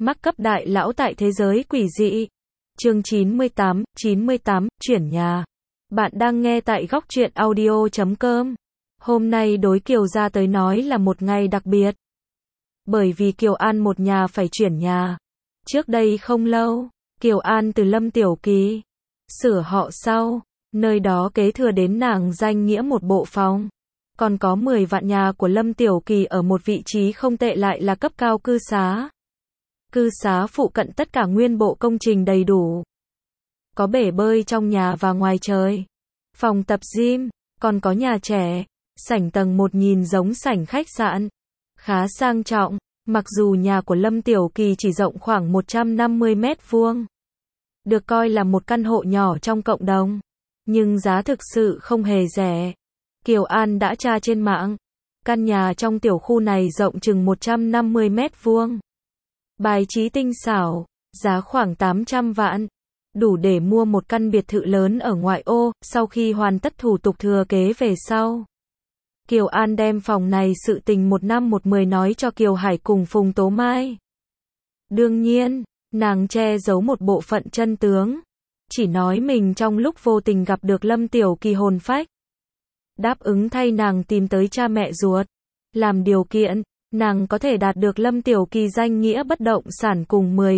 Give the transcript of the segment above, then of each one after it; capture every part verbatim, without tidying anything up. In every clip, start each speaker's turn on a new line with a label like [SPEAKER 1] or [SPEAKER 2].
[SPEAKER 1] Mắc cấp đại lão tại thế giới quỷ dị. Chương chín mươi tám, chín mươi tám, chuyển nhà. Bạn đang nghe tại góc truyện audio chấm com. Hôm nay đối Kiều gia tới nói là một ngày đặc biệt. Bởi vì Kiều An một nhà phải chuyển nhà. Trước đây không lâu, Kiều An từ Lâm Tiểu Kỳ sửa họ sau, nơi đó kế thừa đến nàng danh nghĩa một bộ phòng. Còn có mười vạn nhà của Lâm Tiểu Kỳ ở một vị trí không tệ lại là cấp cao cư xá. Cư xá phụ cận tất cả nguyên bộ công trình đầy đủ. Có bể bơi trong nhà và ngoài trời. Phòng tập gym, còn có nhà trẻ. Sảnh tầng một nhìn giống sảnh khách sạn. Khá sang trọng, mặc dù nhà của Lâm Tiểu Kỳ chỉ rộng khoảng một trăm năm mươi mét vuông. Được coi là một căn hộ nhỏ trong cộng đồng. Nhưng giá thực sự không hề rẻ. Kiều An đã tra trên mạng. Căn nhà trong tiểu khu này rộng chừng một trăm năm mươi mét vuông. Bài trí tinh xảo, giá khoảng tám trăm vạn. Đủ để mua một căn biệt thự lớn ở ngoại ô, sau khi hoàn tất thủ tục thừa kế về sau. Kiều An đem phòng này sự tình một năm một mười nói cho Kiều Hải cùng Phùng Tố Mai. Đương nhiên, nàng che giấu một bộ phận chân tướng. Chỉ nói mình trong lúc vô tình gặp được Lâm Tiểu Kỳ hồn phách. Đáp ứng thay nàng tìm tới cha mẹ ruột. Làm điều kiện, nàng có thể đạt được Lâm Tiểu Kỳ danh nghĩa bất động sản cùng mười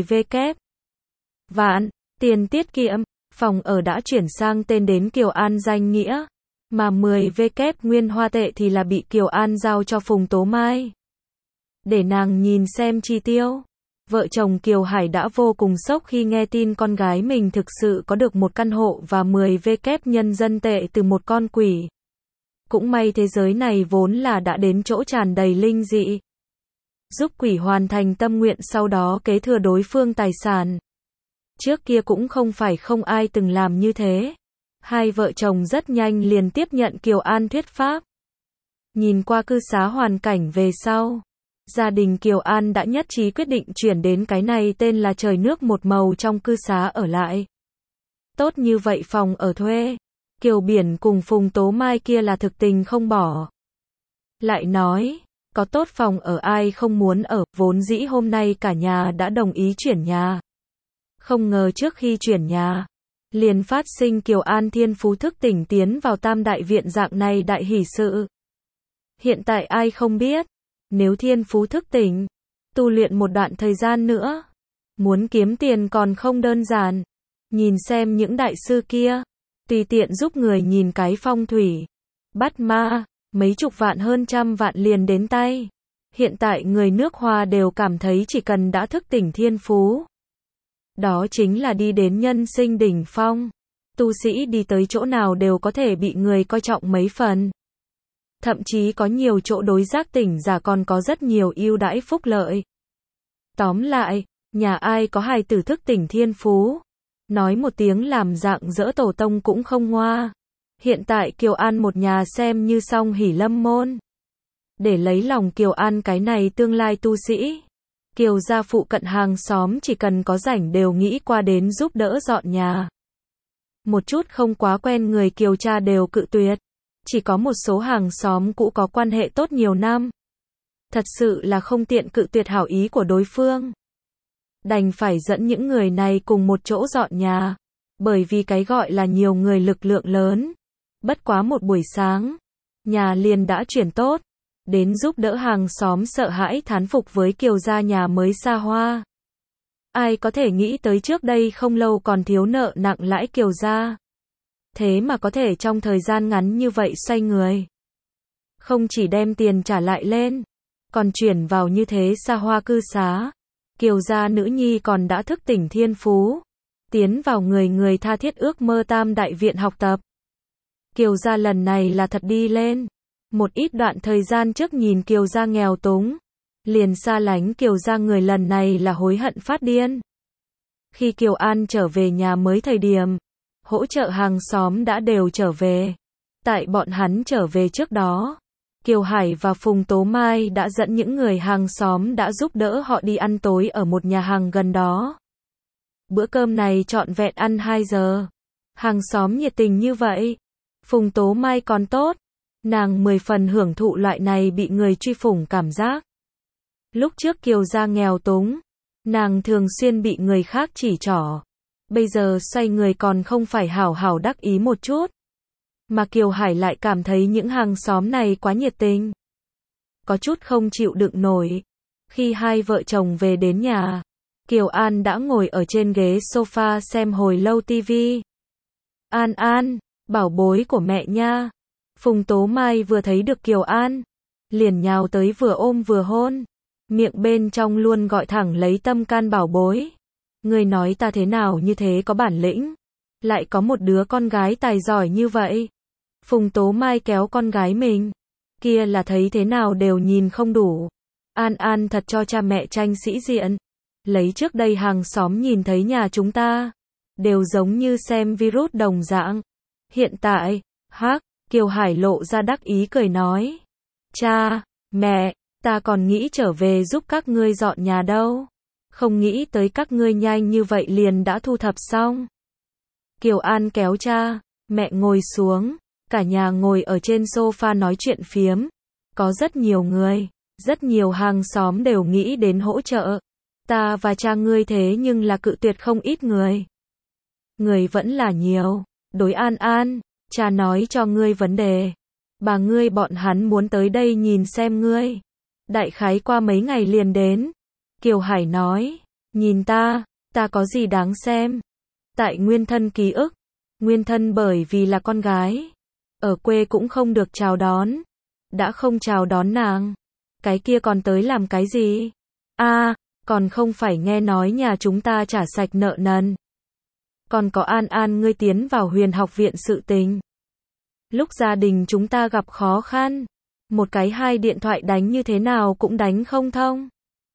[SPEAKER 1] vạn tiền tiết kiệm. Phòng ở đã chuyển sang tên đến Kiều An danh nghĩa. Mà mười nguyên hoa tệ thì là bị Kiều An giao cho Phùng Tố Mai. Để nàng nhìn xem chi tiêu. Vợ chồng Kiều Hải đã vô cùng sốc khi nghe tin con gái mình thực sự có được một căn hộ và mười nhân dân tệ từ một con quỷ. Cũng may thế giới này vốn là đã đến chỗ tràn đầy linh dị. Giúp quỷ hoàn thành tâm nguyện sau đó kế thừa đối phương tài sản. Trước kia cũng không phải không ai từng làm như thế. Hai vợ chồng rất nhanh liền tiếp nhận Kiều An thuyết pháp. Nhìn qua cư xá hoàn cảnh về sau. Gia đình Kiều An đã nhất trí quyết định chuyển đến cái này tên là trời nước một màu trong cư xá ở lại. Tốt như vậy phòng ở thuê. Kiều Biển cùng Phùng Tố Mai kia là thực tình không bỏ. Lại nói, có tốt phòng ở ai không muốn ở, vốn dĩ hôm nay cả nhà đã đồng ý chuyển nhà. Không ngờ trước khi chuyển nhà, liền phát sinh Kiều An thiên phú thức tỉnh tiến vào tam đại viện dạng này đại hỷ sự. Hiện tại ai không biết, nếu thiên phú thức tỉnh, tu luyện một đoạn thời gian nữa, muốn kiếm tiền còn không đơn giản. Nhìn xem những đại sư kia, tùy tiện giúp người nhìn cái phong thủy, bắt ma, mấy chục vạn hơn trăm vạn liền đến tay. Hiện tại người nước Hoa đều cảm thấy chỉ cần đã thức tỉnh thiên phú. Đó chính là đi đến nhân sinh đỉnh phong. Tu sĩ đi tới chỗ nào đều có thể bị người coi trọng mấy phần. Thậm chí có nhiều chỗ đối giác tỉnh giả còn có rất nhiều ưu đãi phúc lợi. Tóm lại, nhà ai có hài tử thức tỉnh thiên phú. Nói một tiếng làm dạng dỡ tổ tông cũng không ngoa. Hiện tại Kiều An một nhà xem như song hỷ lâm môn. Để lấy lòng Kiều An cái này tương lai tu sĩ. Kiều gia phụ cận hàng xóm chỉ cần có rảnh đều nghĩ qua đến giúp đỡ dọn nhà. Một chút không quá quen người Kiều cha đều cự tuyệt. Chỉ có một số hàng xóm cũ có quan hệ tốt nhiều năm. Thật sự là không tiện cự tuyệt hảo ý của đối phương. Đành phải dẫn những người này cùng một chỗ dọn nhà. Bởi vì cái gọi là nhiều người lực lượng lớn. Bất quá một buổi sáng, nhà liền đã chuyển tốt. Đến giúp đỡ hàng xóm sợ hãi thán phục với Kiều gia nhà mới xa hoa. Ai có thể nghĩ tới trước đây không lâu còn thiếu nợ nặng lãi Kiều gia. Thế mà có thể trong thời gian ngắn như vậy xoay người. Không chỉ đem tiền trả lại lên, còn chuyển vào như thế xa hoa cư xá. Kiều gia nữ nhi còn đã thức tỉnh thiên phú. Tiến vào người người tha thiết ước mơ tam đại viện học tập. Kiều gia lần này là thật đi lên. Một ít đoạn thời gian trước nhìn Kiều gia nghèo túng. Liền xa lánh Kiều gia người lần này là hối hận phát điên. Khi Kiều An trở về nhà mới thời điểm. Hỗ trợ hàng xóm đã đều trở về. Tại bọn hắn trở về trước đó. Kiều Hải và Phùng Tố Mai đã dẫn những người hàng xóm đã giúp đỡ họ đi ăn tối ở một nhà hàng gần đó. Bữa cơm này trọn vẹn ăn hai giờ. Hàng xóm nhiệt tình như vậy. Phùng Tố Mai còn tốt. Nàng mười phần hưởng thụ loại này bị người truy phủng cảm giác. Lúc trước Kiều gia nghèo túng. Nàng thường xuyên bị người khác chỉ trỏ. Bây giờ xoay người còn không phải hảo hảo đắc ý một chút. Mà Kiều Hải lại cảm thấy những hàng xóm này quá nhiệt tình. Có chút không chịu đựng nổi. Khi hai vợ chồng về đến nhà, Kiều An đã ngồi ở trên ghế sofa xem hồi lâu tivi. An An, bảo bối của mẹ nha. Phùng Tố Mai vừa thấy được Kiều An, liền nhào tới vừa ôm vừa hôn. Miệng bên trong luôn gọi thẳng lấy tâm can bảo bối. Ngươi nói ta thế nào như thế có bản lĩnh. Lại có một đứa con gái tài giỏi như vậy. Phùng Tố Mai kéo con gái mình. Kia là thấy thế nào đều nhìn không đủ. An An thật cho cha mẹ tranh sĩ diện. Lấy trước đây hàng xóm nhìn thấy nhà chúng ta. Đều giống như xem virus đồng dạng. Hiện tại, hắc, Kiều Hải lộ ra đắc ý cười nói. Cha, mẹ, ta còn nghĩ trở về giúp các ngươi dọn nhà đâu. Không nghĩ tới các ngươi nhanh như vậy liền đã thu thập xong. Kiều An kéo cha, mẹ ngồi xuống. Cả nhà ngồi ở trên sofa nói chuyện phiếm. Có rất nhiều người, rất nhiều hàng xóm đều nghĩ đến hỗ trợ. Ta và cha ngươi thế nhưng là cự tuyệt không ít người. Người vẫn là nhiều. Đối An An, cha nói cho ngươi vấn đề. Bà ngươi bọn hắn muốn tới đây nhìn xem ngươi. Đại khái qua mấy ngày liền đến. Kiều Hải nói, nhìn ta, ta có gì đáng xem. Tại Nguyên Thân ký ức, Nguyên Thân bởi vì là con gái, ở quê cũng không được chào đón. Đã không chào đón nàng, cái kia còn tới làm cái gì? A, à, còn không phải nghe nói nhà chúng ta trả sạch nợ nần. Còn có An An ngươi tiến vào Huyền Học viện sự tình. Lúc gia đình chúng ta gặp khó khăn, một cái hai điện thoại đánh như thế nào cũng đánh không thông.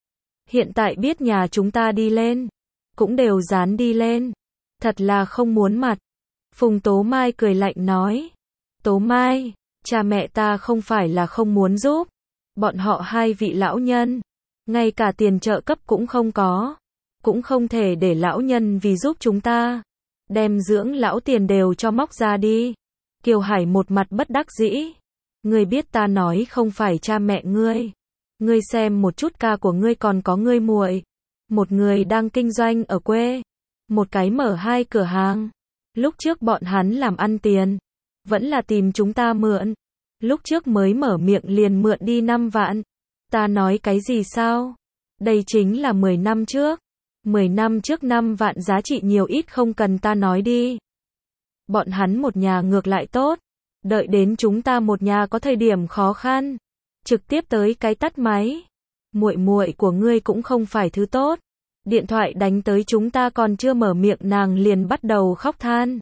[SPEAKER 1] Hiện tại biết nhà chúng ta đi lên, cũng đều dán đi lên. Thật là không muốn mặt. Phùng Tố Mai cười lạnh nói. Tố Mai, cha mẹ ta không phải là không muốn giúp. Bọn họ hai vị lão nhân, ngay cả tiền trợ cấp cũng không có. Cũng không thể để lão nhân vì giúp chúng ta. Đem dưỡng lão tiền đều cho móc ra đi. Kiều Hải một mặt bất đắc dĩ. Ngươi biết ta nói không phải cha mẹ ngươi. Ngươi xem một chút ca của ngươi còn có ngươi muội. Một người đang kinh doanh ở quê. Một cái mở hai cửa hàng. Lúc trước bọn hắn làm ăn tiền. Vẫn là tìm chúng ta mượn. Lúc trước mới mở miệng liền mượn đi năm vạn. Ta nói cái gì sao? Đây chính là mười năm trước. mười năm trước năm vạn giá trị nhiều ít không cần ta nói đi. Bọn hắn một nhà ngược lại tốt. Đợi đến chúng ta một nhà có thời điểm khó khăn. Trực tiếp tới cái tắt máy. Muội muội của ngươi cũng không phải thứ tốt. Điện thoại đánh tới chúng ta còn chưa mở miệng nàng liền bắt đầu khóc than.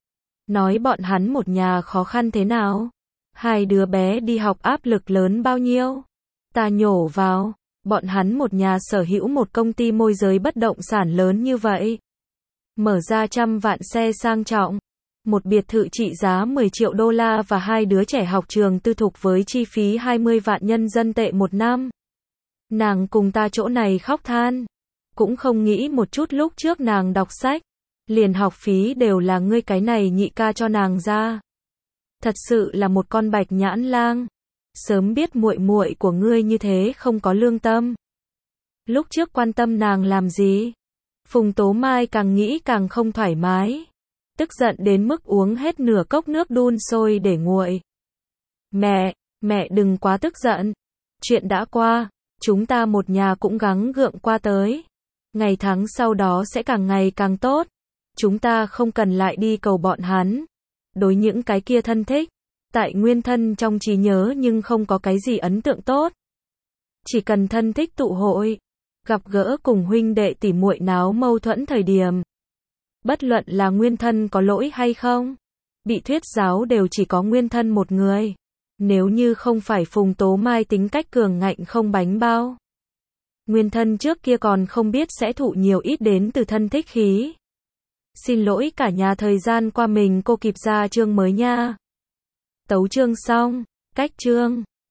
[SPEAKER 1] Nói bọn hắn một nhà khó khăn thế nào. Hai đứa bé đi học áp lực lớn bao nhiêu. Ta nhổ vào. Bọn hắn một nhà sở hữu một công ty môi giới bất động sản lớn như vậy. Mở ra trăm vạn xe sang trọng. Một biệt thự trị giá mười triệu đô la và hai đứa trẻ học trường tư thục với chi phí hai mươi vạn nhân dân tệ một năm. Nàng cùng ta chỗ này khóc than. Cũng không nghĩ một chút lúc trước nàng đọc sách. Liền học phí đều là ngươi cái này nhị ca cho nàng ra. Thật sự là một con bạch nhãn lang. Sớm biết muội muội của ngươi như thế không có lương tâm. Lúc trước quan tâm nàng làm gì? Phùng Tố Mai càng nghĩ càng không thoải mái. Tức giận đến mức uống hết nửa cốc nước đun sôi để nguội. Mẹ, mẹ đừng quá tức giận. Chuyện đã qua, chúng ta một nhà cũng gắng gượng qua tới. Ngày tháng sau đó sẽ càng ngày càng tốt. Chúng ta không cần lại đi cầu bọn hắn. Đối những cái kia thân thích, tại Nguyên Thân trong trí nhớ nhưng không có cái gì ấn tượng tốt. Chỉ cần thân thích tụ hội, gặp gỡ cùng huynh đệ tỉ muội náo mâu thuẫn thời điểm. Bất luận là Nguyên Thân có lỗi hay không, bị thuyết giáo đều chỉ có Nguyên Thân một người. Nếu như không phải Phùng Tố Mai tính cách cường ngạnh không bánh bao. Nguyên Thân trước kia còn không biết sẽ thụ nhiều ít đến từ thân thích khí. Xin lỗi cả nhà thời gian qua mình cô kịp ra chương mới nha. Tấu chương xong, cách chương.